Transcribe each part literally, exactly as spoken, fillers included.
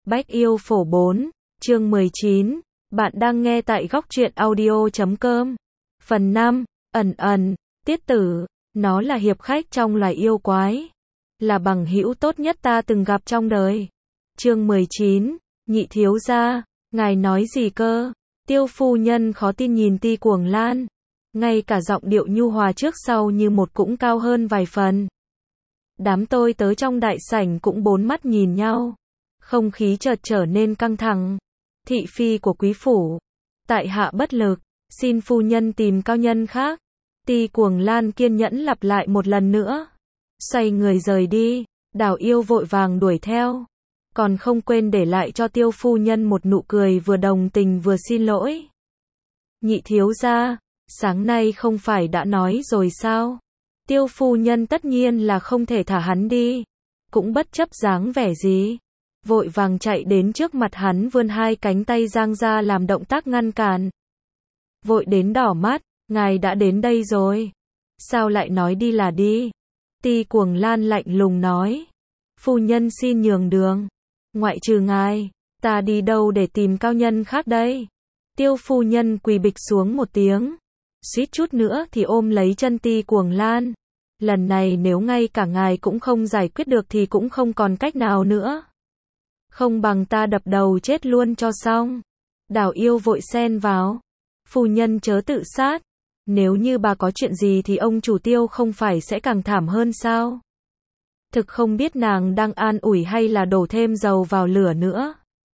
Bách Yêu Phổ bốn, chương mười chín, bạn đang nghe tại góc truyện audio chấm com. Phần năm, ẩn ẩn, tiết tử, nó là hiệp khách trong loài yêu quái, là bằng hữu tốt nhất ta từng gặp trong đời. Chương mười chín, nhị thiếu gia, ngài nói gì cơ? Tiêu phu nhân khó tin nhìn Ti Cuồng Lan, ngay cả giọng điệu nhu hòa trước sau như một cũng cao hơn vài phần. Đám tôi tớ trong đại sảnh cũng bốn mắt nhìn nhau, không khí chợt trở nên căng thẳng. Thị phi của quý phủ, tại hạ bất lực, xin phu nhân tìm cao nhân khác. Ti Cuồng Lan kiên nhẫn lặp lại một lần nữa, xoay người rời đi. Đào Yêu vội vàng đuổi theo, còn không quên để lại cho Tiêu phu nhân một nụ cười vừa đồng tình vừa xin lỗi. Nhị thiếu gia, sáng nay không phải đã nói rồi sao? Tiêu phu nhân tất nhiên là không thể thả hắn đi, cũng bất chấp dáng vẻ gì, vội vàng chạy đến trước mặt hắn vươn hai cánh tay giang ra làm động tác ngăn cản. Vội đến đỏ mắt, ngài đã đến đây rồi, sao lại nói đi là đi? Ti Cuồng Lan lạnh lùng nói, phu nhân xin nhường đường, ngoại trừ ngài, ta đi đâu để tìm cao nhân khác đây? Tiêu phu nhân quỳ bịch xuống một tiếng, suýt chút nữa thì ôm lấy chân Ti Cuồng Lan. Lần này nếu ngay cả ngài cũng không giải quyết được thì cũng không còn cách nào nữa. Không bằng ta đập đầu chết luôn cho xong. Đào Yêu vội xen vào, phu nhân chớ tự sát, nếu như bà có chuyện gì thì ông chủ Tiêu không phải sẽ càng thảm hơn sao? Thực không biết nàng đang an ủi hay là đổ thêm dầu vào lửa nữa.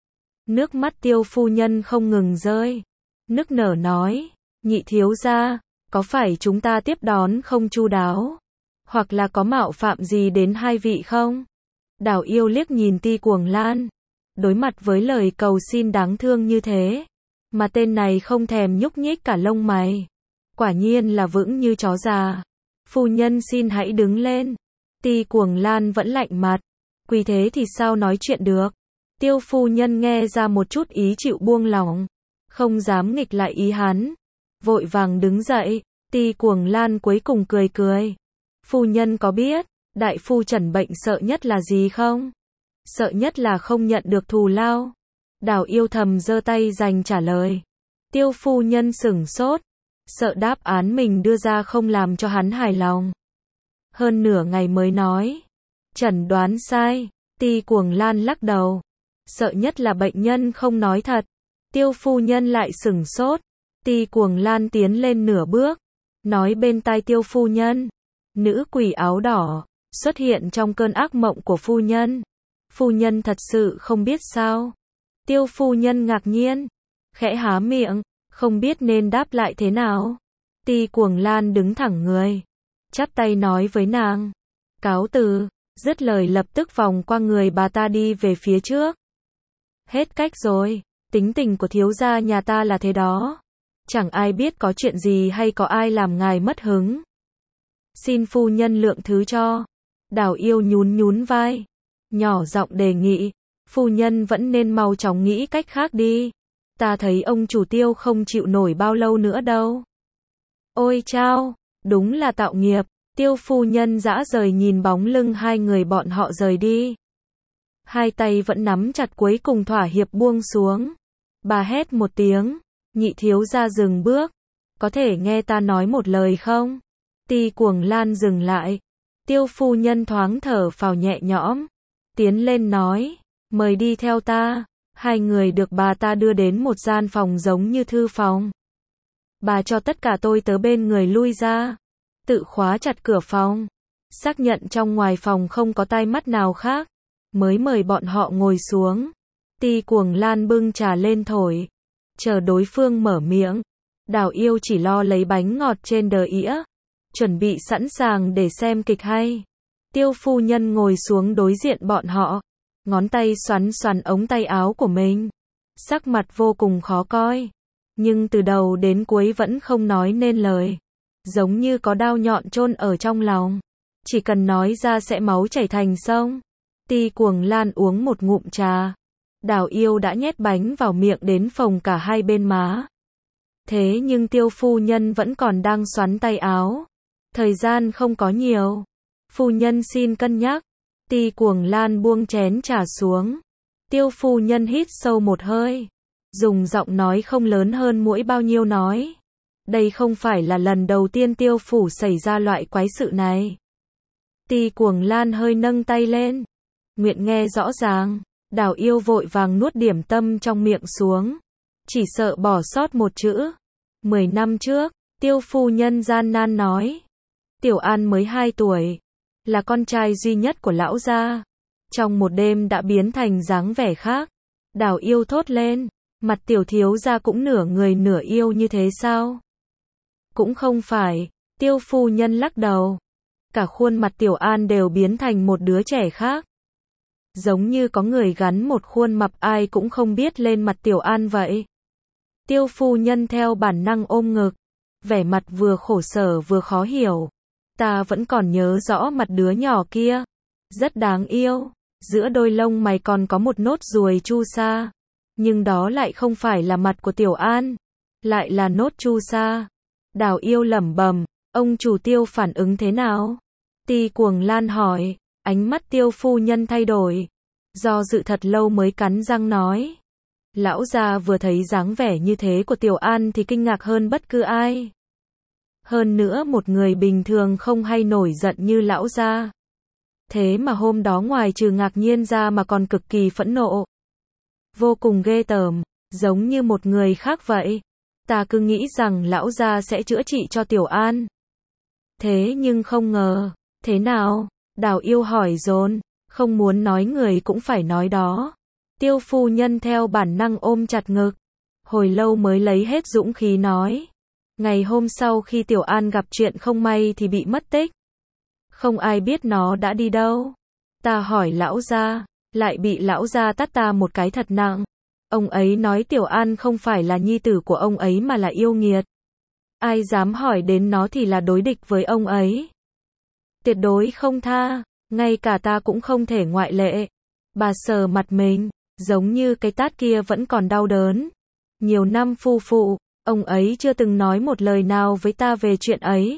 Nước mắt Tiêu phu nhân không ngừng rơi, nức nở nói, nhị thiếu gia, có phải chúng ta tiếp đón không chu đáo, hoặc là có mạo phạm gì đến hai vị không? Đào Yêu liếc nhìn Ti Cuồng Lan, đối mặt với lời cầu xin đáng thương như thế, mà tên này không thèm nhúc nhích cả lông mày, quả nhiên là vững như chó già. Phu nhân xin hãy đứng lên. Ti Cuồng Lan vẫn lạnh mặt, quỳ thế thì sao nói chuyện được? Tiêu phu nhân nghe ra một chút ý chịu buông lỏng, không dám nghịch lại ý hắn, vội vàng đứng dậy. Ti Cuồng Lan cuối cùng cười cười, phu nhân có biết đại phu trần bệnh sợ nhất là gì không? Sợ nhất là không nhận được thù lao. Đào Yêu thầm giơ tay dành trả lời. Tiêu phu nhân sửng sốt, sợ đáp án mình đưa ra không làm cho hắn hài lòng. Hơn nửa ngày mới nói, chẩn đoán sai. Ti Cuồng Lan lắc đầu, sợ nhất là bệnh nhân không nói thật. Tiêu phu nhân lại sửng sốt. Ti Cuồng Lan tiến lên nửa bước, nói bên tai Tiêu phu nhân, nữ quỷ áo đỏ xuất hiện trong cơn ác mộng của phu nhân. Phu nhân thật sự không biết sao? Tiêu phu nhân ngạc nhiên, khẽ há miệng, không biết nên đáp lại thế nào. Ti Cuồng Lan đứng thẳng người, chắp tay nói với nàng, cáo từ. Dứt lời lập tức vòng qua người bà ta đi về phía trước. Hết cách rồi, tính tình của thiếu gia nhà ta là thế đó, chẳng ai biết có chuyện gì hay có ai làm ngài mất hứng. Xin phu nhân lượng thứ cho. Đào Yêu nhún nhún vai, nhỏ giọng đề nghị, phu nhân vẫn nên mau chóng nghĩ cách khác đi. Ta thấy ông chủ Tiêu không chịu nổi bao lâu nữa đâu. Ôi chao, đúng là tạo nghiệp. Tiêu phu nhân dã rời nhìn bóng lưng hai người bọn họ rời đi, hai tay vẫn nắm chặt cuối cùng thỏa hiệp buông xuống. Bà hét một tiếng, nhị thiếu gia dừng bước, có thể nghe ta nói một lời không? Ti Cuồng Lan dừng lại. Tiêu phu nhân thoáng thở phào nhẹ nhõm, tiến lên nói, mời đi theo ta. Hai người được bà ta đưa đến một gian phòng giống như thư phòng. Bà cho tất cả tôi tớ bên người lui ra, tự khóa chặt cửa phòng, xác nhận trong ngoài phòng không có tai mắt nào khác, mới mời bọn họ ngồi xuống. Ti Cuồng Lan bưng trà lên thổi, chờ đối phương mở miệng. Đào Yêu chỉ lo lấy bánh ngọt trên đờ ĩa, chuẩn bị sẵn sàng để xem kịch hay. Tiêu phu nhân ngồi xuống đối diện bọn họ, ngón tay xoắn xoắn ống tay áo của mình, sắc mặt vô cùng khó coi, nhưng từ đầu đến cuối vẫn không nói nên lời, giống như có đao nhọn chôn ở trong lòng, chỉ cần nói ra sẽ máu chảy thành sông. Ti Cuồng Lan uống một ngụm trà, Đào Yêu đã nhét bánh vào miệng đến phồng cả hai bên má. Thế nhưng Tiêu phu nhân vẫn còn đang xoắn tay áo, thời gian không có nhiều. Phu nhân xin cân nhắc. Ti Cuồng Lan buông chén trà xuống. Tiêu phu nhân hít sâu một hơi, dùng giọng nói không lớn hơn muỗi bao nhiêu nói. Đây không phải là lần đầu tiên Tiêu phủ xảy ra loại quái sự này. Ti Cuồng Lan hơi nâng tay lên. Nguyện nghe rõ ràng. Đào Yêu vội vàng nuốt điểm tâm trong miệng xuống. Chỉ sợ bỏ sót một chữ. Mười năm trước, Tiêu phu nhân gian nan nói. Tiểu An mới hai tuổi. Là con trai duy nhất của lão gia. Trong một đêm đã biến thành dáng vẻ khác. Đào Yêu thốt lên. Mặt tiểu thiếu gia cũng nửa người nửa yêu như thế sao? Cũng không phải. Tiêu phu nhân lắc đầu. Cả khuôn mặt Tiểu An đều biến thành một đứa trẻ khác. Giống như có người gắn một khuôn mặt ai cũng không biết lên mặt Tiểu An vậy. Tiêu phu nhân theo bản năng ôm ngực. Vẻ mặt vừa khổ sở vừa khó hiểu. Ta vẫn còn nhớ rõ mặt đứa nhỏ kia. Rất đáng yêu. Giữa đôi lông mày còn có một nốt ruồi chu sa. Nhưng đó lại không phải là mặt của Tiểu An. Lại là nốt chu sa. Đào Yêu lẩm bẩm. Ông chủ Tiêu phản ứng thế nào? Ti Cuồng Lan hỏi. Ánh mắt Tiêu phu nhân thay đổi. Do dự thật lâu mới cắn răng nói. Lão gia vừa thấy dáng vẻ như thế của Tiểu An thì kinh ngạc hơn bất cứ ai. Hơn nữa một người bình thường không hay nổi giận như lão gia. Thế mà hôm đó ngoài trừ ngạc nhiên ra mà còn cực kỳ phẫn nộ. Vô cùng ghê tởm, giống như một người khác vậy. Ta cứ nghĩ rằng lão gia sẽ chữa trị cho Tiểu An. Thế nhưng không ngờ. Thế nào? Đào Yêu hỏi dồn. Không muốn nói người cũng phải nói đó. Tiêu phu nhân theo bản năng ôm chặt ngực. Hồi lâu mới lấy hết dũng khí nói. Ngày hôm sau khi Tiểu An gặp chuyện không may thì bị mất tích. Không ai biết nó đã đi đâu. Ta hỏi lão gia, lại bị lão gia tát ta một cái thật nặng. Ông ấy nói Tiểu An không phải là nhi tử của ông ấy mà là yêu nghiệt. Ai dám hỏi đến nó thì là đối địch với ông ấy. Tuyệt đối không tha, ngay cả ta cũng không thể ngoại lệ. Bà sờ mặt mình, giống như cái tát kia vẫn còn đau đớn. Nhiều năm phu phụ, ông ấy chưa từng nói một lời nào với ta về chuyện ấy.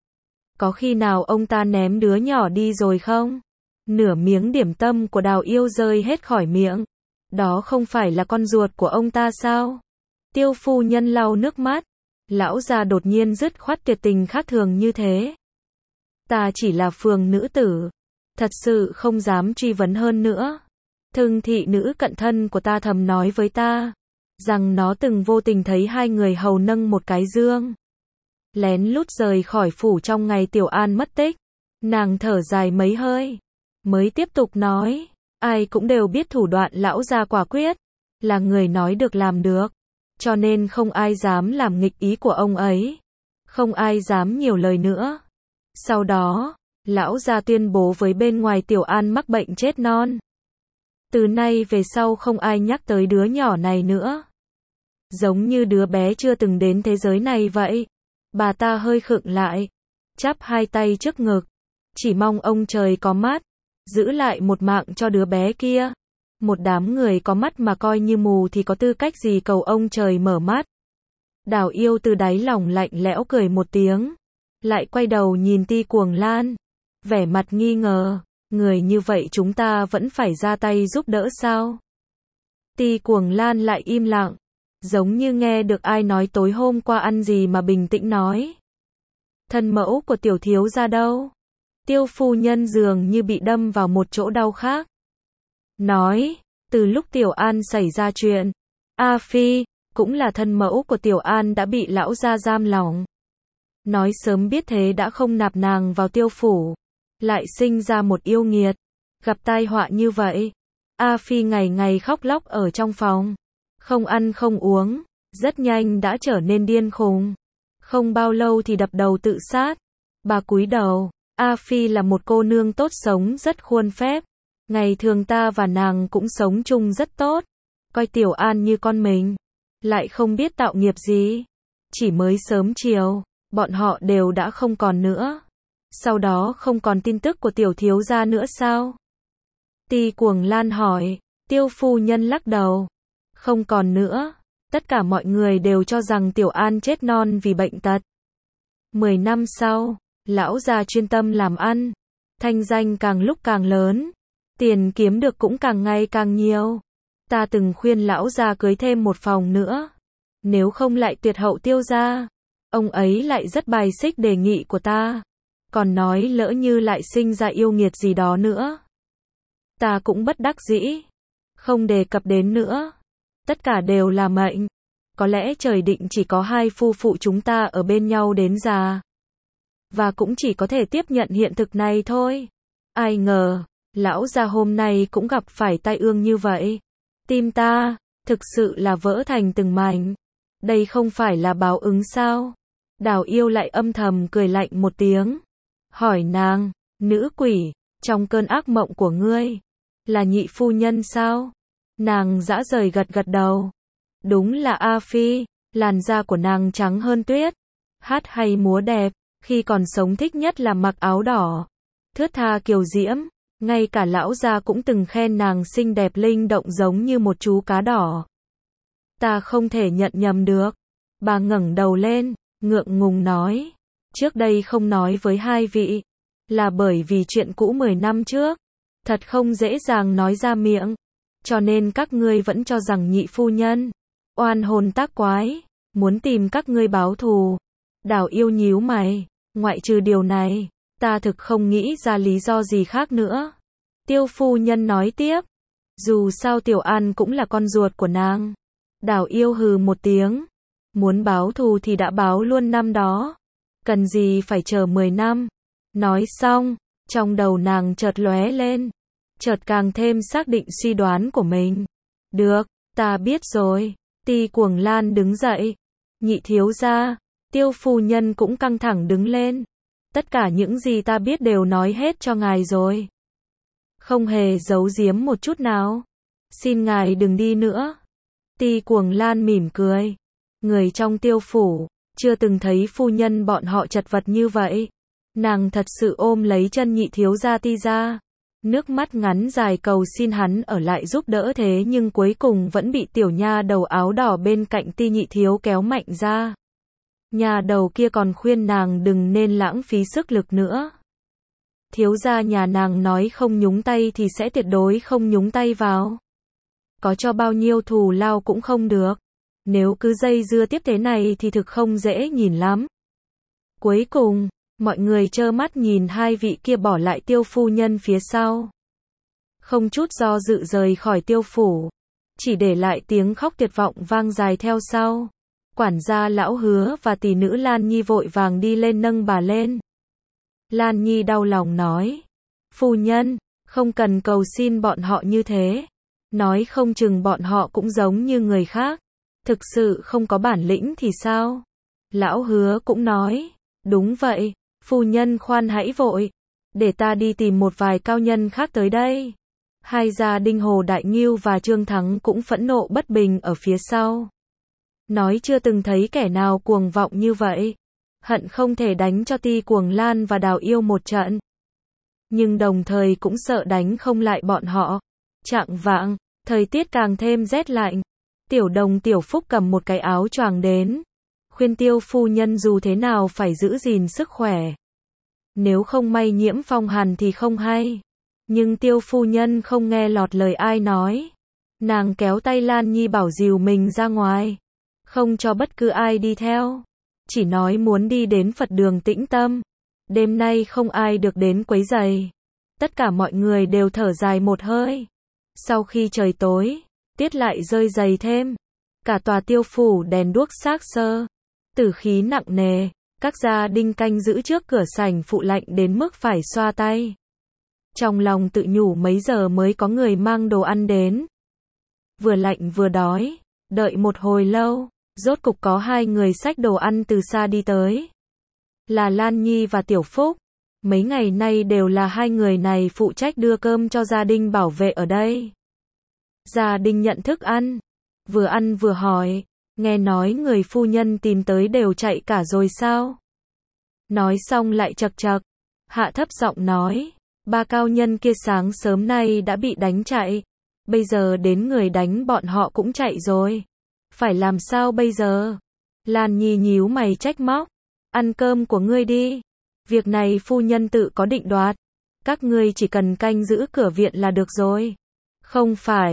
Có khi nào ông ta ném đứa nhỏ đi rồi không? Nửa miếng điểm tâm của Đào Yêu rơi hết khỏi miệng. Đó không phải là con ruột của ông ta sao? Tiêu phu nhân lau nước mắt. Lão già đột nhiên dứt khoát tuyệt tình khác thường như thế. Ta chỉ là phường nữ tử. Thật sự không dám truy vấn hơn nữa. Thường thị nữ cận thân của ta thầm nói với ta. Rằng nó từng vô tình thấy hai người hầu nâng một cái dương. Lén lút rời khỏi phủ trong ngày Tiểu An mất tích. Nàng thở dài mấy hơi. Mới tiếp tục nói. Ai cũng đều biết thủ đoạn lão gia quả quyết. Là người nói được làm được. Cho nên không ai dám làm nghịch ý của ông ấy. Không ai dám nhiều lời nữa. Sau đó, lão gia tuyên bố với bên ngoài Tiểu An mắc bệnh chết non. Từ nay về sau không ai nhắc tới đứa nhỏ này nữa. Giống như đứa bé chưa từng đến thế giới này vậy. Bà ta hơi khựng lại. Chắp hai tay trước ngực. Chỉ mong ông trời có mắt. Giữ lại một mạng cho đứa bé kia. Một đám người có mắt mà coi như mù thì có tư cách gì cầu ông trời mở mắt. Đào Yêu từ đáy lòng lạnh lẽo cười một tiếng. Lại quay đầu nhìn Ti Cuồng Lan. Vẻ mặt nghi ngờ. Người như vậy chúng ta vẫn phải ra tay giúp đỡ sao? Ti Cuồng Lan lại im lặng. Giống như nghe được ai nói tối hôm qua ăn gì mà bình tĩnh nói. Thân mẫu của tiểu thiếu gia đâu? Tiêu phu nhân dường như bị đâm vào một chỗ đau khác. Nói, từ lúc Tiểu An xảy ra chuyện, A Phi, cũng là thân mẫu của Tiểu An đã bị lão gia giam lỏng. Nói sớm biết thế đã không nạp nàng vào tiêu phủ. Lại sinh ra một yêu nghiệt. Gặp tai họa như vậy. A Phi ngày ngày khóc lóc ở trong phòng. Không ăn không uống. Rất nhanh đã trở nên điên khùng. Không bao lâu thì đập đầu tự sát. Bà cúi đầu. A Phi là một cô nương tốt sống rất khuôn phép. Ngày thường ta và nàng cũng sống chung rất tốt. Coi Tiểu An như con mình. Lại không biết tạo nghiệp gì. Chỉ mới sớm chiều. Bọn họ đều đã không còn nữa. Sau đó không còn tin tức của tiểu thiếu gia nữa sao? Ti Cuồng Lan hỏi. Tiêu phu nhân lắc đầu. Không còn nữa. Tất cả mọi người đều cho rằng Tiểu An chết non vì bệnh tật. Mười năm sau, lão già chuyên tâm làm ăn. Thanh danh càng lúc càng lớn. Tiền kiếm được cũng càng ngày càng nhiều. Ta từng khuyên lão gia cưới thêm một phòng nữa. Nếu không lại tuyệt hậu Tiêu gia. Ông ấy lại rất bài xích đề nghị của ta. Còn nói lỡ như lại sinh ra yêu nghiệt gì đó nữa. Ta cũng bất đắc dĩ. Không đề cập đến nữa. Tất cả đều là mệnh. Có lẽ trời định chỉ có hai phu phụ chúng ta ở bên nhau đến già. Và cũng chỉ có thể tiếp nhận hiện thực này thôi. Ai ngờ, lão gia hôm nay cũng gặp phải tai ương như vậy. Tim ta, thực sự là vỡ thành từng mảnh. Đây không phải là báo ứng sao? Đào Yêu lại âm thầm cười lạnh một tiếng. Hỏi nàng, nữ quỷ, trong cơn ác mộng của ngươi, là nhị phu nhân sao? Nàng dã rời gật gật đầu. Đúng là A Phi, làn da của nàng trắng hơn tuyết. Hát hay múa đẹp, khi còn sống thích nhất là mặc áo đỏ. Thướt tha kiều diễm, ngay cả lão gia cũng từng khen nàng xinh đẹp linh động giống như một chú cá đỏ. Ta không thể nhận nhầm được. Bà ngẩng đầu lên, ngượng ngùng nói. Trước đây không nói với hai vị, là bởi vì chuyện cũ mười năm trước. Thật không dễ dàng nói ra miệng. Cho nên các ngươi vẫn cho rằng nhị phu nhân oan hồn tác quái, muốn tìm các ngươi báo thù. Đào Yêu nhíu mày, ngoại trừ điều này, ta thực không nghĩ ra lý do gì khác nữa. Tiêu phu nhân nói tiếp, dù sao Tiểu An cũng là con ruột của nàng. Đào Yêu hừ một tiếng, muốn báo thù thì đã báo luôn năm đó, cần gì phải chờ mười năm. Nói xong, trong đầu nàng chợt lóe lên, chợt càng thêm xác định suy đoán của mình. Được, ta biết rồi. Ti Cuồng Lan đứng dậy. Nhị thiếu gia, Tiêu phu nhân cũng căng thẳng đứng lên. Tất cả những gì ta biết đều nói hết cho ngài rồi. Không hề giấu giếm một chút nào. Xin ngài đừng đi nữa. Ti Cuồng Lan mỉm cười. Người trong Tiêu phủ, chưa từng thấy phu nhân bọn họ chật vật như vậy. Nàng thật sự ôm lấy chân nhị thiếu gia Ti ra. Nước mắt ngắn dài cầu xin hắn ở lại giúp đỡ, thế nhưng cuối cùng vẫn bị tiểu nha đầu áo đỏ bên cạnh Ti nhị thiếu kéo mạnh ra. Nhà đầu kia còn khuyên nàng đừng nên lãng phí sức lực nữa. Thiếu gia nhà nàng nói không nhúng tay thì sẽ tuyệt đối không nhúng tay vào. Có cho bao nhiêu thù lao cũng không được. Nếu cứ dây dưa tiếp thế này thì thực không dễ nhìn lắm. Cuối cùng, mọi người trơ mắt nhìn hai vị kia bỏ lại Tiêu phu nhân phía sau. Không chút do dự rời khỏi Tiêu phủ. Chỉ để lại tiếng khóc tuyệt vọng vang dài theo sau. Quản gia lão Hứa và tỷ nữ Lan Nhi vội vàng đi lên nâng bà lên. Lan Nhi đau lòng nói. Phu nhân, không cần cầu xin bọn họ như thế. Nói không chừng bọn họ cũng giống như người khác. Thực sự không có bản lĩnh thì sao? Lão Hứa cũng nói. Đúng vậy, phu nhân khoan hãy vội. Để ta đi tìm một vài cao nhân khác tới đây. Hai gia Đinh Hồ Đại Ngưu và Trương Thắng cũng phẫn nộ bất bình ở phía sau. Nói chưa từng thấy kẻ nào cuồng vọng như vậy. Hận không thể đánh cho Ti Cuồng Lan và Đào Yêu một trận. Nhưng đồng thời cũng sợ đánh không lại bọn họ. Chạng vạng, thời tiết càng thêm rét lạnh. Tiểu Đồng Tiểu Phúc cầm một cái áo choàng đến. Khuyên Tiêu phu nhân dù thế nào phải giữ gìn sức khỏe. Nếu không may nhiễm phong hàn thì không hay. Nhưng Tiêu phu nhân không nghe lọt lời ai nói. Nàng kéo tay Lan Nhi bảo dìu mình ra ngoài. Không cho bất cứ ai đi theo. Chỉ nói muốn đi đến Phật đường tĩnh tâm. Đêm nay không ai được đến quấy rầy. Tất cả mọi người đều thở dài một hơi. Sau khi trời tối, tiết lại rơi dày thêm. Cả tòa Tiêu phủ đèn đuốc xác sơ. Tử khí nặng nề. Các gia đình canh giữ trước cửa sảnh phụ lạnh đến mức phải xoa tay. Trong lòng tự nhủ mấy giờ mới có người mang đồ ăn đến. Vừa lạnh vừa đói. Đợi một hồi lâu, rốt cục có hai người xách đồ ăn từ xa đi tới. Là Lan Nhi và Tiểu Phúc. Mấy ngày nay đều là hai người này phụ trách đưa cơm cho gia đình bảo vệ ở đây. Gia đình nhận thức ăn. Vừa ăn vừa hỏi. Nghe nói người phu nhân tìm tới đều chạy cả rồi sao? Nói xong lại chậc chậc. Hạ thấp giọng nói. Ba cao nhân kia sáng sớm nay đã bị đánh chạy. Bây giờ đến người đánh bọn họ cũng chạy rồi. Phải làm sao bây giờ? Lan Nhi nhíu mày trách móc. Ăn cơm của ngươi đi. Việc này phu nhân tự có định đoạt. Các ngươi chỉ cần canh giữ cửa viện là được rồi. Không phải,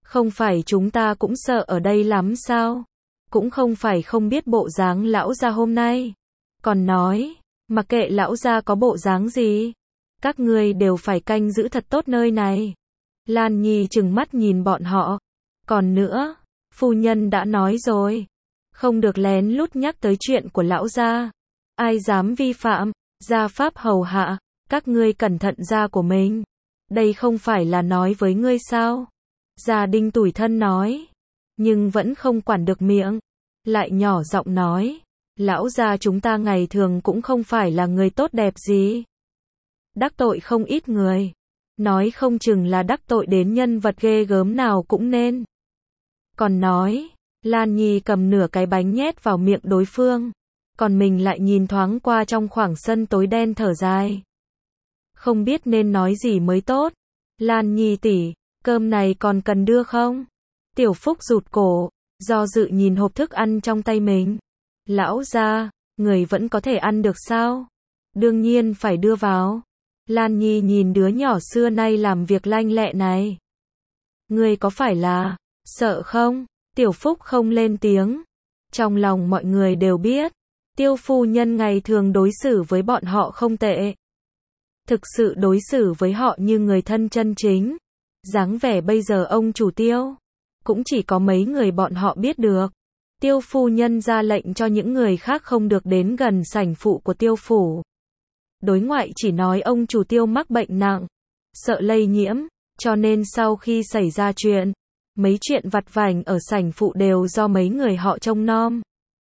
Không phải chúng ta cũng sợ ở đây lắm sao? Cũng không phải không biết bộ dáng lão gia hôm nay. Còn nói, mặc kệ lão gia có bộ dáng gì, các ngươi đều phải canh giữ thật tốt nơi này. Lan Nhi trừng mắt nhìn bọn họ. Còn nữa, phu nhân đã nói rồi, không được lén lút nhắc tới chuyện của lão gia. Ai dám vi phạm, gia pháp hầu hạ, các ngươi cẩn thận gia của mình. Đây không phải là nói với ngươi sao? Gia Đinh tủi thân nói, nhưng vẫn không quản được miệng, lại nhỏ giọng nói, lão gia chúng ta ngày thường cũng không phải là người tốt đẹp gì. Đắc tội không ít người, nói không chừng là đắc tội đến nhân vật ghê gớm nào cũng nên. Còn nói, Lan Nhi cầm nửa cái bánh nhét vào miệng đối phương, còn mình lại nhìn thoáng qua trong khoảng sân tối đen thở dài. Không biết nên nói gì mới tốt. Lan Nhi tỷ, cơm này còn cần đưa không? Tiểu Phúc rụt cổ, do dự nhìn hộp thức ăn trong tay mình. Lão gia, người vẫn có thể ăn được sao? Đương nhiên phải đưa vào. Lan Nhi nhìn đứa nhỏ xưa nay làm việc lanh lẹ này. Người có phải là sợ không? Tiểu Phúc không lên tiếng. Trong lòng mọi người đều biết, Tiêu phu nhân ngày thường đối xử với bọn họ không tệ. Thực sự đối xử với họ như người thân chân chính. Dáng vẻ bây giờ ông chủ Tiêu, cũng chỉ có mấy người bọn họ biết được. Tiêu phu nhân ra lệnh cho những người khác không được đến gần sảnh phụ của Tiêu phủ. Đối ngoại chỉ nói ông chủ Tiêu mắc bệnh nặng, sợ lây nhiễm, cho nên sau khi xảy ra chuyện, mấy chuyện vặt vãnh ở sảnh phụ đều do mấy người họ trông nom.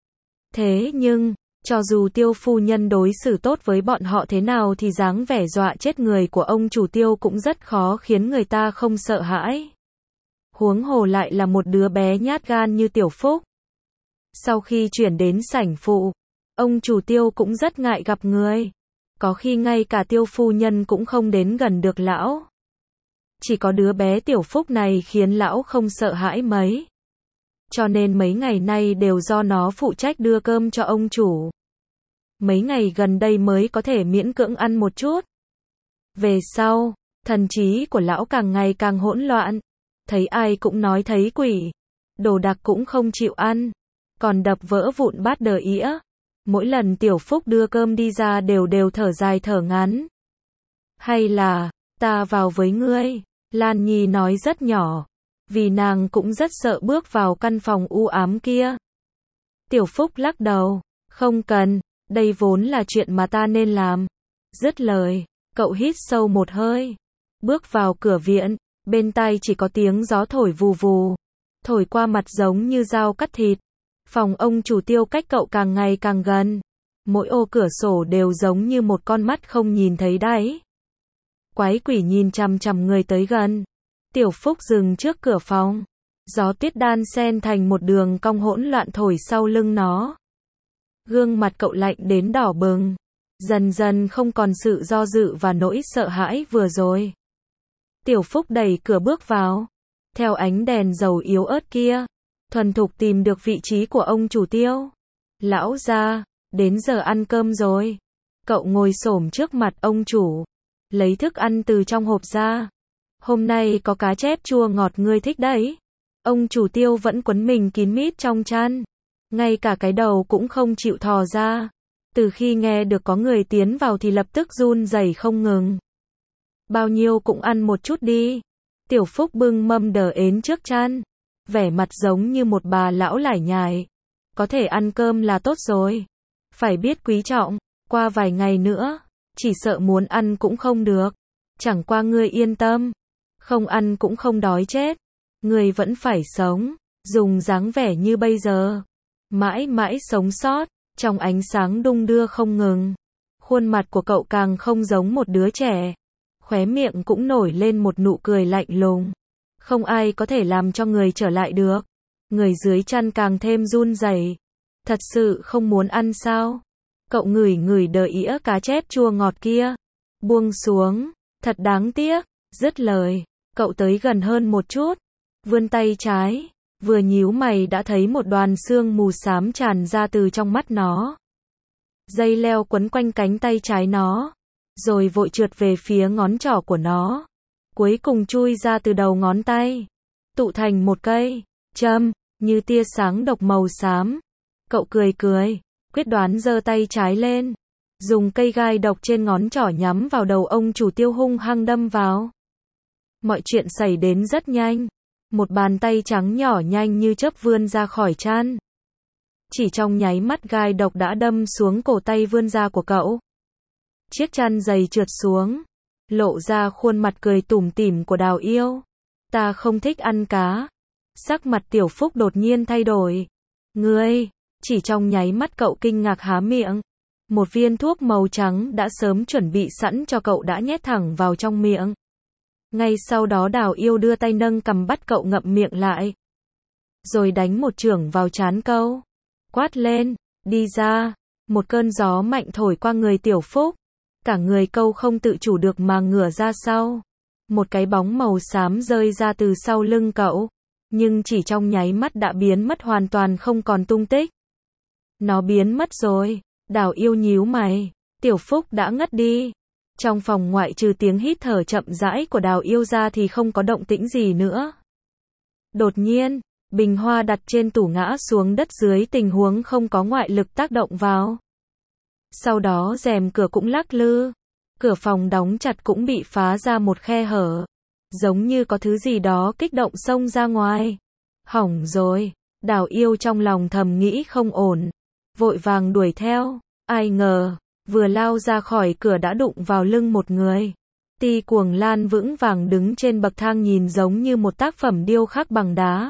Thế nhưng, cho dù Tiêu phu nhân đối xử tốt với bọn họ thế nào thì dáng vẻ dọa chết người của ông chủ Tiêu cũng rất khó khiến người ta không sợ hãi. Huống hồ lại là một đứa bé nhát gan như Tiểu Phúc. Sau khi chuyển đến sảnh phụ, ông chủ Tiêu cũng rất ngại gặp người. Có khi ngay cả Tiêu phu nhân cũng không đến gần được lão. Chỉ có đứa bé Tiểu Phúc này khiến lão không sợ hãi mấy. Cho nên mấy ngày nay đều do nó phụ trách đưa cơm cho ông chủ. Mấy ngày gần đây mới có thể miễn cưỡng ăn một chút. Về sau, thần trí của lão càng ngày càng hỗn loạn. Thấy ai cũng nói thấy quỷ. Đồ đạc cũng không chịu ăn. Còn đập vỡ vụn bát đờ ĩa. Mỗi lần Tiểu Phúc đưa cơm đi ra đều đều thở dài thở ngắn. Hay là, ta vào với ngươi, Lan Nhi nói rất nhỏ. Vì nàng cũng rất sợ bước vào căn phòng u ám kia. Tiểu Phúc lắc đầu, không cần, đây vốn là chuyện mà ta nên làm. Dứt lời, cậu hít sâu một hơi. Bước vào cửa viện, bên tai chỉ có tiếng gió thổi vù vù. Thổi qua mặt giống như dao cắt thịt. Phòng ông chủ Tiêu cách cậu càng ngày càng gần. Mỗi ô cửa sổ đều giống như một con mắt không nhìn thấy đáy. Quái quỷ nhìn chằm chằm người tới gần. Tiểu Phúc dừng trước cửa phòng. Gió tuyết đan xen thành một đường cong hỗn loạn thổi sau lưng nó. Gương mặt cậu lạnh đến đỏ bừng. Dần dần không còn sự do dự và nỗi sợ hãi vừa rồi. Tiểu Phúc đẩy cửa bước vào. Theo ánh đèn dầu yếu ớt kia, thuần thục tìm được vị trí của ông chủ Tiêu. Lão gia, đến giờ ăn cơm rồi. Cậu ngồi xổm trước mặt ông chủ, lấy thức ăn từ trong hộp ra. Hôm nay có cá chép chua ngọt ngươi thích đấy. Ông chủ Tiêu vẫn quấn mình kín mít trong chăn. Ngay cả cái đầu cũng không chịu thò ra. Từ khi nghe được có người tiến vào thì lập tức run rẩy không ngừng. Bao nhiêu cũng ăn một chút đi. Tiểu Phúc bưng mâm đờ ến trước chăn. Vẻ mặt giống như một bà lão lải nhải. Có thể ăn cơm là tốt rồi. Phải biết quý trọng. Qua vài ngày nữa, chỉ sợ muốn ăn cũng không được. Chẳng qua ngươi yên tâm. Không ăn cũng không đói chết. Ngươi vẫn phải sống. Dùng dáng vẻ như bây giờ. Mãi mãi sống sót. Trong ánh sáng đung đưa không ngừng. Khuôn mặt của cậu càng không giống một đứa trẻ. Khóe miệng cũng nổi lên một nụ cười lạnh lùng. Không ai có thể làm cho người trở lại được. Người dưới chăn càng thêm run rẩy. Thật sự không muốn ăn sao? Cậu ngửi ngửi đờ ĩa cá chép chua ngọt kia. Buông xuống. Thật đáng tiếc. Dứt lời, cậu tới gần hơn một chút. Vươn tay trái. Vừa nhíu mày đã thấy một đoàn sương mù xám tràn ra từ trong mắt nó. Dây leo quấn quanh cánh tay trái nó. Rồi vội trượt về phía ngón trỏ của nó. Cuối cùng chui ra từ đầu ngón tay. tụ thành một cây châm, như tia sáng độc màu xám. Cậu cười cười, quyết đoán giơ tay trái lên, dùng cây gai độc trên ngón trỏ nhắm vào đầu ông chủ Tiêu hung hăng đâm vào. Mọi chuyện xảy đến rất nhanh. Một bàn tay trắng nhỏ nhanh như chớp vươn ra khỏi chăn. Chỉ trong nháy mắt gai độc đã đâm xuống cổ tay vươn ra của cậu. Chiếc chăn dày trượt xuống, lộ ra khuôn mặt cười tủm tỉm của Đào Yêu. Ta không thích ăn cá. Sắc mặt Tiểu Phúc đột nhiên thay đổi. Ngươi, chỉ trong nháy mắt cậu kinh ngạc há miệng. Một viên thuốc màu trắng đã sớm chuẩn bị sẵn cho cậu đã nhét thẳng vào trong miệng. Ngay sau đó Đào Yêu đưa tay nâng cằm bắt cậu ngậm miệng lại. Rồi đánh một chưởng vào trán cậu. Quát lên, đi ra. Một cơn gió mạnh thổi qua người Tiểu Phúc. Cả người câu không tự chủ được mà ngửa ra sau. Một cái bóng màu xám rơi ra từ sau lưng cậu. Nhưng chỉ trong nháy mắt đã biến mất hoàn toàn không còn tung tích. Nó biến mất rồi. Đào Yêu nhíu mày. Tiểu Phúc đã ngất đi. Trong phòng ngoại trừ tiếng hít thở chậm rãi của Đào Yêu ra thì không có động tĩnh gì nữa. Đột nhiên, bình hoa đặt trên tủ ngã xuống đất dưới tình huống không có ngoại lực tác động vào. Sau đó rèm cửa cũng lắc lư. Cửa phòng đóng chặt cũng bị phá ra một khe hở. Giống như có thứ gì đó kích động xông ra ngoài. Hỏng rồi. Đào Yêu trong lòng thầm nghĩ không ổn. Vội vàng đuổi theo. Ai ngờ, vừa lao ra khỏi cửa đã đụng vào lưng một người. Ti Cuồng Lan vững vàng đứng trên bậc thang nhìn giống như một tác phẩm điêu khắc bằng đá.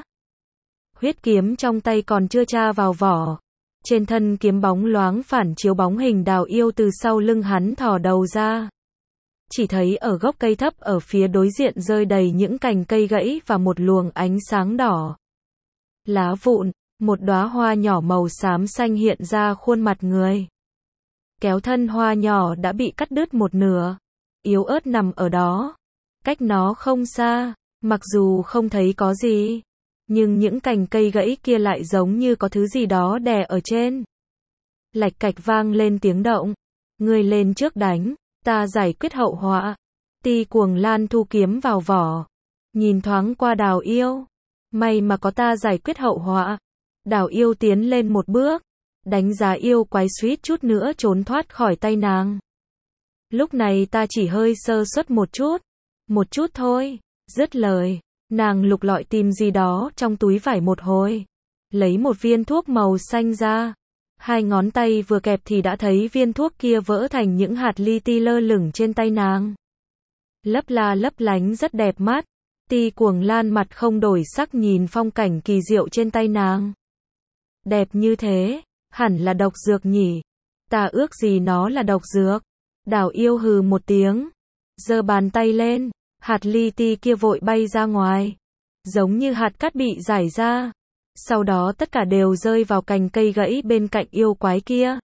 Huyết kiếm trong tay còn chưa tra vào vỏ. Trên thân kiếm bóng loáng phản chiếu bóng hình Đào Yêu từ sau lưng hắn thò đầu ra. Chỉ thấy ở gốc cây thấp ở phía đối diện rơi đầy những cành cây gãy và một luồng ánh sáng đỏ. Lá vụn, một đóa hoa nhỏ màu xám xanh hiện ra khuôn mặt người. Kéo thân hoa nhỏ đã bị cắt đứt một nửa. Yếu ớt nằm ở đó. Cách nó không xa. Mặc dù không thấy có gì. Nhưng những cành cây gãy kia lại giống như có thứ gì đó đè ở trên. Lạch cạch vang lên tiếng động. Người lên trước đánh. Ta giải quyết hậu họa. Ti Cuồng Lan thu kiếm vào vỏ. Nhìn thoáng qua Đào Yêu. May mà có ta giải quyết hậu họa. Đào Yêu tiến lên một bước. Đánh giá yêu quái suýt chút nữa trốn thoát khỏi tay nàng. Lúc này ta chỉ hơi sơ suất một chút. Một chút thôi. Dứt lời. Nàng lục lọi tìm gì đó trong túi vải một hồi. Lấy một viên thuốc màu xanh ra. Hai ngón tay vừa kẹp thì đã thấy viên thuốc kia vỡ thành những hạt li ti lơ lửng trên tay nàng. Lấp la lấp lánh rất đẹp mắt. Ti Cuồng Lan mặt không đổi sắc nhìn phong cảnh kỳ diệu trên tay nàng. Đẹp như thế, hẳn là độc dược nhỉ. Ta ước gì nó là độc dược. Đào Yêu hừ một tiếng. Giơ bàn tay lên, hạt li ti kia vội bay ra ngoài. Giống như hạt cát bị rải ra. Sau đó tất cả đều rơi vào cành cây gãy bên cạnh yêu quái kia.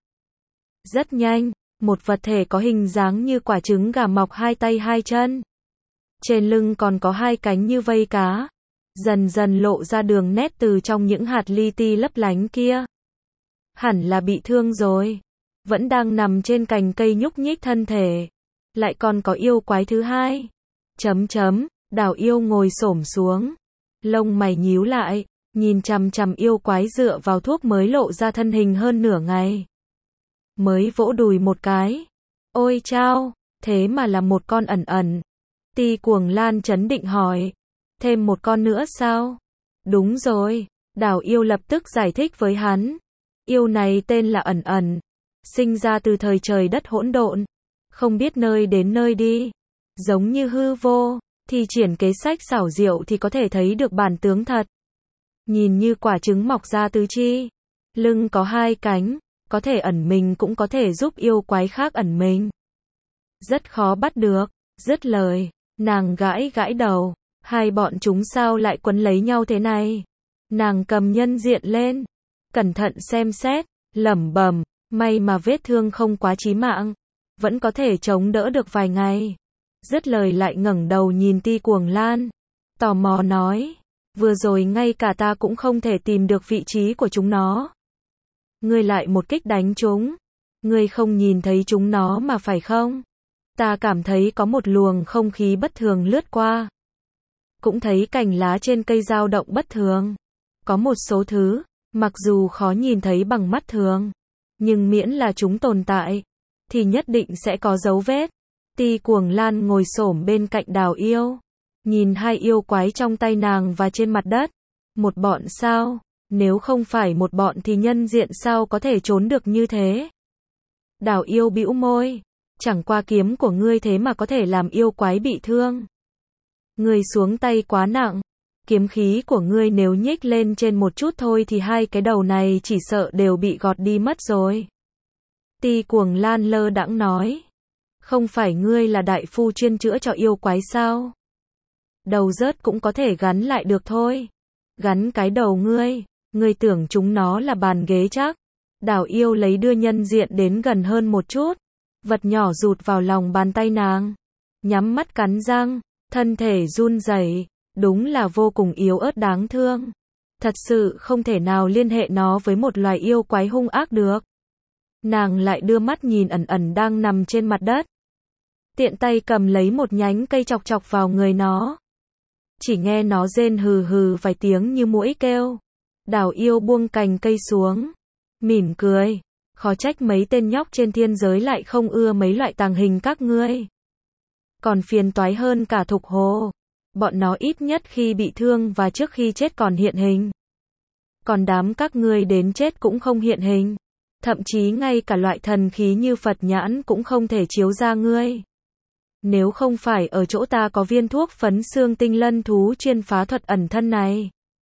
Rất nhanh, một vật thể có hình dáng như quả trứng gà mọc hai tay hai chân. Trên lưng còn có hai cánh như vây cá. Dần dần lộ ra đường nét từ trong những hạt li ti lấp lánh kia. Hẳn là bị thương rồi. Vẫn đang nằm trên cành cây nhúc nhích thân thể. Lại còn có yêu quái thứ hai. Chấm chấm, Đào Yêu ngồi xổm xuống. Lông mày nhíu lại. Nhìn chằm chằm yêu quái dựa vào thuốc mới lộ ra thân hình hơn nửa ngày. Mới vỗ đùi một cái. Ôi chao, thế mà là một con ẩn ẩn. Ti Cuồng Lan chấn định hỏi. Thêm một con nữa sao? Đúng rồi. Đào Yêu lập tức giải thích với hắn. Yêu này tên là ẩn ẩn. Sinh ra từ thời trời đất hỗn độn. Không biết nơi đến nơi đi. Giống như hư vô. Thì triển kế sách xảo diệu thì có thể thấy được bản tướng thật. Nhìn như quả trứng mọc ra tứ chi. Lưng có hai cánh. Có thể ẩn mình cũng có thể giúp yêu quái khác ẩn mình. Rất khó bắt được. Dứt lời. Nàng gãi gãi đầu. Hai bọn chúng sao lại quấn lấy nhau thế này? Nàng cầm nhân diện lên. Cẩn thận xem xét. Lẩm bẩm. May mà vết thương không quá chí mạng. Vẫn có thể chống đỡ được vài ngày. Dứt lời lại ngẩng đầu nhìn Ti Cuồng Lan. Tò mò nói. Vừa rồi ngay cả ta cũng không thể tìm được vị trí của chúng nó. Ngươi lại một kích đánh chúng. Ngươi không nhìn thấy chúng nó mà phải không? Ta cảm thấy có một luồng không khí bất thường lướt qua. cũng thấy cành lá trên cây dao động bất thường. Có một số thứ, mặc dù khó nhìn thấy bằng mắt thường, nhưng miễn là chúng tồn tại, thì nhất định sẽ có dấu vết. Ti Cuồng Lan ngồi xổm bên cạnh Đào Yêu, nhìn hai yêu quái trong tay nàng và trên mặt đất. Một bọn sao? Nếu không phải một bọn thì nhân diện sao có thể trốn được như thế? Đào Yêu bĩu môi, chẳng qua kiếm của ngươi thế mà có thể làm yêu quái bị thương. Ngươi xuống tay quá nặng, kiếm khí của ngươi nếu nhích lên trên một chút thôi thì hai cái đầu này chỉ sợ đều bị gọt đi mất rồi. Ti Cuồng Lan lơ đãng nói, không phải ngươi là đại phu chuyên chữa cho yêu quái sao? Đầu rớt cũng có thể gắn lại được thôi. Gắn cái đầu ngươi, ngươi tưởng chúng nó là bàn ghế chắc? Đào Yêu lấy đưa nhân diện đến gần hơn một chút, vật nhỏ rụt vào lòng bàn tay nàng, nhắm mắt cắn răng, thân thể run rẩy, đúng là vô cùng yếu ớt đáng thương. Thật sự không thể nào liên hệ nó với một loài yêu quái hung ác được. Nàng lại đưa mắt nhìn ẩn ẩn đang nằm trên mặt đất, tiện tay cầm lấy một nhánh cây chọc chọc vào người nó. Chỉ nghe nó rên hừ hừ vài tiếng như muỗi kêu. Đào Yêu buông cành cây xuống, mỉm cười, khó trách mấy tên nhóc trên thiên giới lại không ưa mấy loại tàng hình các ngươi. Còn phiền toái hơn cả Thục Hồ. Bọn nó ít nhất khi bị thương và trước khi chết còn hiện hình. Còn đám các ngươi đến chết cũng không hiện hình. Thậm chí ngay cả loại thần khí như Phật nhãn cũng không thể chiếu ra ngươi. Nếu không phải ở chỗ ta có viên thuốc phấn xương tinh lân thú chuyên phá thuật ẩn thân này,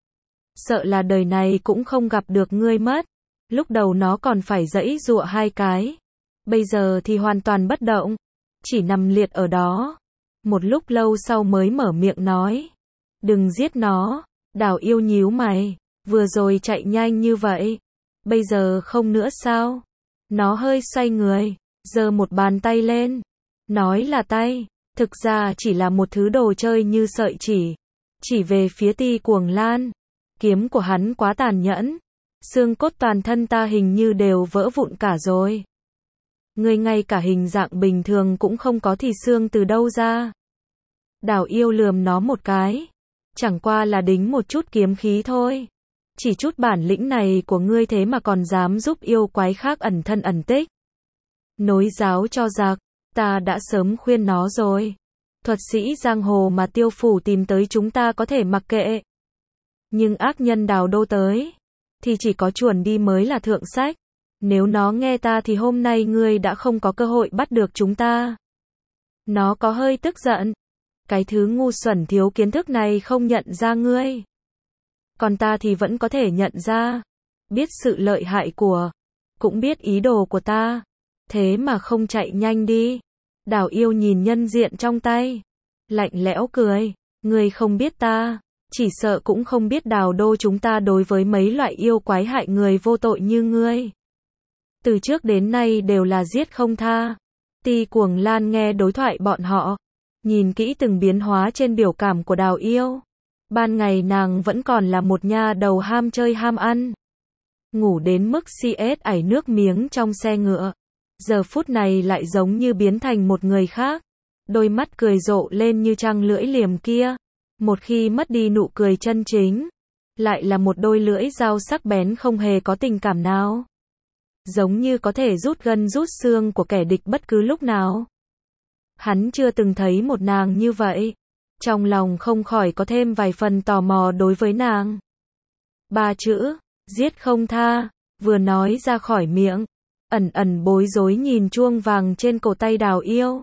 sợ là đời này cũng không gặp được ngươi mất. Lúc đầu nó còn phải giãy giụa hai cái, bây giờ thì hoàn toàn bất động, chỉ nằm liệt ở đó. Một lúc lâu sau mới mở miệng nói, đừng giết nó. Đào Yêu nhíu mày, vừa rồi chạy nhanh như vậy, bây giờ không nữa sao? Nó hơi xoay người, giơ một bàn tay lên, nói là tay, thực ra chỉ là một thứ đồ chơi như sợi chỉ, chỉ về phía Ti Cuồng Lan. Kiếm của hắn quá tàn nhẫn, xương cốt toàn thân ta hình như đều vỡ vụn cả rồi. Ngươi ngay cả hình dạng bình thường cũng không có thì xương từ đâu ra? Đào Yêu lườm nó một cái, chẳng qua là đính một chút kiếm khí thôi. Chỉ chút bản lĩnh này của ngươi thế mà còn dám giúp yêu quái khác ẩn thân ẩn tích. Nối giáo cho giặc, ta đã sớm khuyên nó rồi. Thuật sĩ giang hồ mà Tiêu phủ tìm tới chúng ta có thể mặc kệ. Nhưng ác nhân Đào Đô tới, thì chỉ có chuồn đi mới là thượng sách. Nếu nó nghe ta thì hôm nay ngươi đã không có cơ hội bắt được chúng ta. Nó có hơi tức giận. Cái thứ ngu xuẩn thiếu kiến thức này không nhận ra ngươi. Còn ta thì vẫn có thể nhận ra. Biết sự lợi hại của, cũng biết ý đồ của ta. Thế mà không chạy nhanh đi. Đào Yêu nhìn nhân diện trong tay, lạnh lẽo cười. Ngươi không biết ta, chỉ sợ cũng không biết Đào Đô chúng ta đối với mấy loại yêu quái hại người vô tội như ngươi, từ trước đến nay đều là giết không tha. Ti Cuồng Lan nghe đối thoại bọn họ, nhìn kỹ từng biến hóa trên biểu cảm của Đào Yêu. Ban ngày nàng vẫn còn là một nha đầu ham chơi ham ăn, ngủ đến mức xê ét ảy nước miếng trong xe ngựa. Giờ phút này lại giống như biến thành một người khác. Đôi mắt cười rộ lên như trăng lưỡi liềm kia. Một khi mất đi nụ cười chân chính, lại là một đôi lưỡi dao sắc bén không hề có tình cảm nào. Giống như có thể rút gân rút xương của kẻ địch bất cứ lúc nào. Hắn chưa từng thấy một nàng như vậy. Trong lòng không khỏi có thêm vài phần tò mò đối với nàng. Ba chữ, giết không tha, vừa nói ra khỏi miệng, ẩn ẩn bối rối nhìn chuông vàng trên cổ tay Đào Yêu.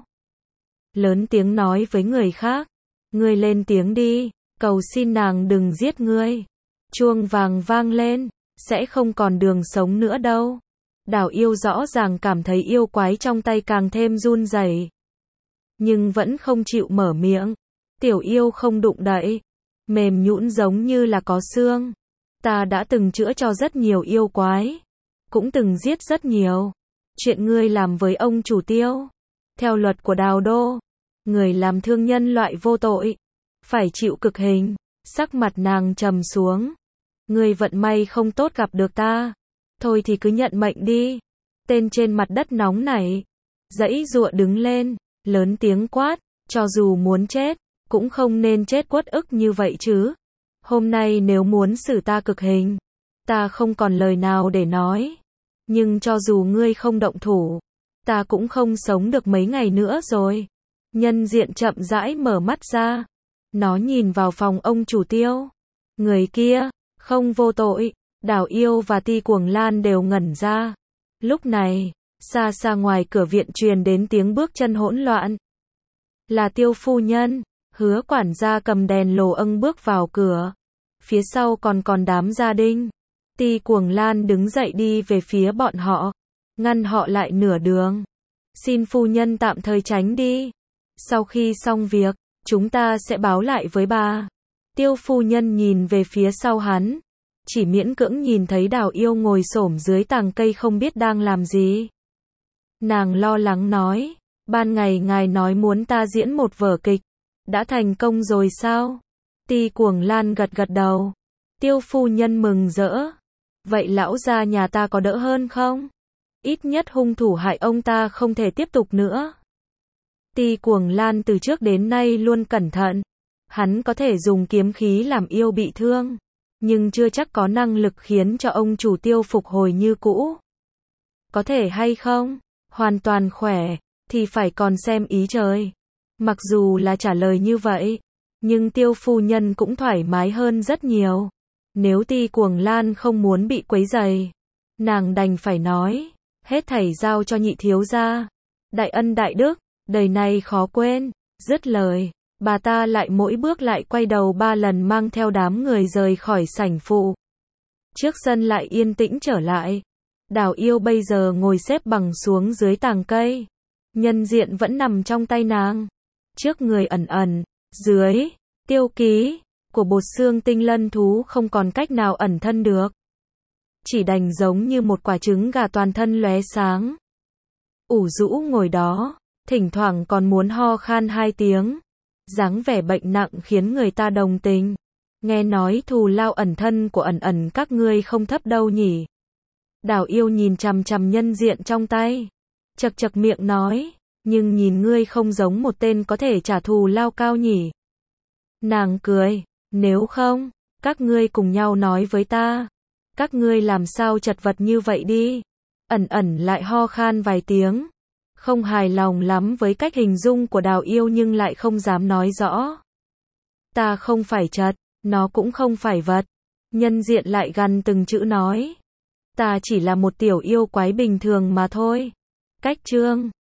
Lớn tiếng nói với người khác, ngươi lên tiếng đi, cầu xin nàng đừng giết ngươi. Chuông vàng vang lên, sẽ không còn đường sống nữa đâu. Đào Yêu rõ ràng cảm thấy yêu quái trong tay càng thêm run rẩy, nhưng vẫn không chịu mở miệng. Tiểu yêu không đụng đậy, mềm nhũn giống như là có xương. Ta đã từng chữa cho rất nhiều yêu quái, cũng từng giết rất nhiều. Chuyện ngươi làm với ông chủ Tiêu, theo luật của Đào Đô, người làm thương nhân loại vô tội, phải chịu cực hình. Sắc mặt nàng trầm xuống. Ngươi vận may không tốt gặp được ta, thôi thì cứ nhận mệnh đi. Tên trên mặt đất nóng nảy, giãy giụa đứng lên, lớn tiếng quát, cho dù muốn chết, cũng không nên chết uất ức như vậy chứ. Hôm nay nếu muốn xử ta cực hình, ta không còn lời nào để nói. Nhưng cho dù ngươi không động thủ, ta cũng không sống được mấy ngày nữa rồi. Nhân diện chậm rãi mở mắt ra. Nó nhìn vào phòng ông chủ Tiêu. Người kia, không vô tội. Đào Yêu và Ti Cuồng Lan đều ngẩn ra. Lúc này, xa xa ngoài cửa viện truyền đến tiếng bước chân hỗn loạn. Là Tiêu phu nhân. Hứa quản gia cầm đèn lồ âng bước vào cửa. Phía sau còn còn đám gia đình. Ti Cuồng Lan đứng dậy đi về phía bọn họ, ngăn họ lại nửa đường. Xin phu nhân tạm thời tránh đi. Sau khi xong việc, chúng ta sẽ báo lại với bà. Tiêu phu nhân nhìn về phía sau hắn, chỉ miễn cưỡng nhìn thấy Đào Yêu ngồi xổm dưới tàng cây không biết đang làm gì. Nàng lo lắng nói, ban ngày ngài nói muốn ta diễn một vở kịch, đã thành công rồi sao? Ti Cuồng Lan gật gật đầu. Tiêu phu nhân mừng rỡ. Vậy lão gia nhà ta có đỡ hơn không? Ít nhất hung thủ hại ông ta không thể tiếp tục nữa. Ti Cuồng Lan từ trước đến nay luôn cẩn thận. Hắn có thể dùng kiếm khí làm Yêu bị thương, nhưng chưa chắc có năng lực khiến cho ông chủ Tiêu phục hồi như cũ. Có thể hay không? Hoàn toàn khỏe, thì phải còn xem ý trời. Mặc dù là trả lời như vậy, nhưng Tiêu phu nhân cũng thoải mái hơn rất nhiều. Nếu Ti Cuồng Lan không muốn bị quấy rầy, nàng đành phải nói, hết thảy giao cho nhị thiếu gia. Đại ân đại đức, đời này khó quên. Dứt lời, bà ta lại mỗi bước lại quay đầu ba lần mang theo đám người rời khỏi sảnh phụ. Trước sân lại yên tĩnh trở lại. Đào Yêu bây giờ ngồi xếp bằng xuống dưới tàng cây. Nhân diện vẫn nằm trong tay nàng. Trước người ẩn ẩn, dưới, tiêu ký của bột xương tinh lân thú không còn cách nào ẩn thân được. Chỉ đành giống như một quả trứng gà toàn thân lóe sáng. Ủ rũ ngồi đó, thỉnh thoảng còn muốn ho khan hai tiếng. Dáng vẻ bệnh nặng khiến người ta đồng tình. Nghe nói thù lao ẩn thân của ẩn ẩn các ngươi không thấp đâu nhỉ. Đào Yêu nhìn chằm chằm nhân diện trong tay. Chật chật miệng nói, nhưng nhìn ngươi không giống một tên có thể trả thù lao cao nhỉ. Nàng cười, nếu không, các ngươi cùng nhau nói với ta. Các ngươi làm sao chật vật như vậy đi. Ẩn ẩn lại ho khan vài tiếng. Không hài lòng lắm với cách hình dung của Đào Yêu nhưng lại không dám nói rõ. Ta không phải chật, nó cũng không phải vật. Nhân diện lại gằn từng chữ nói. Ta chỉ là một tiểu yêu quái bình thường mà thôi. Cách chương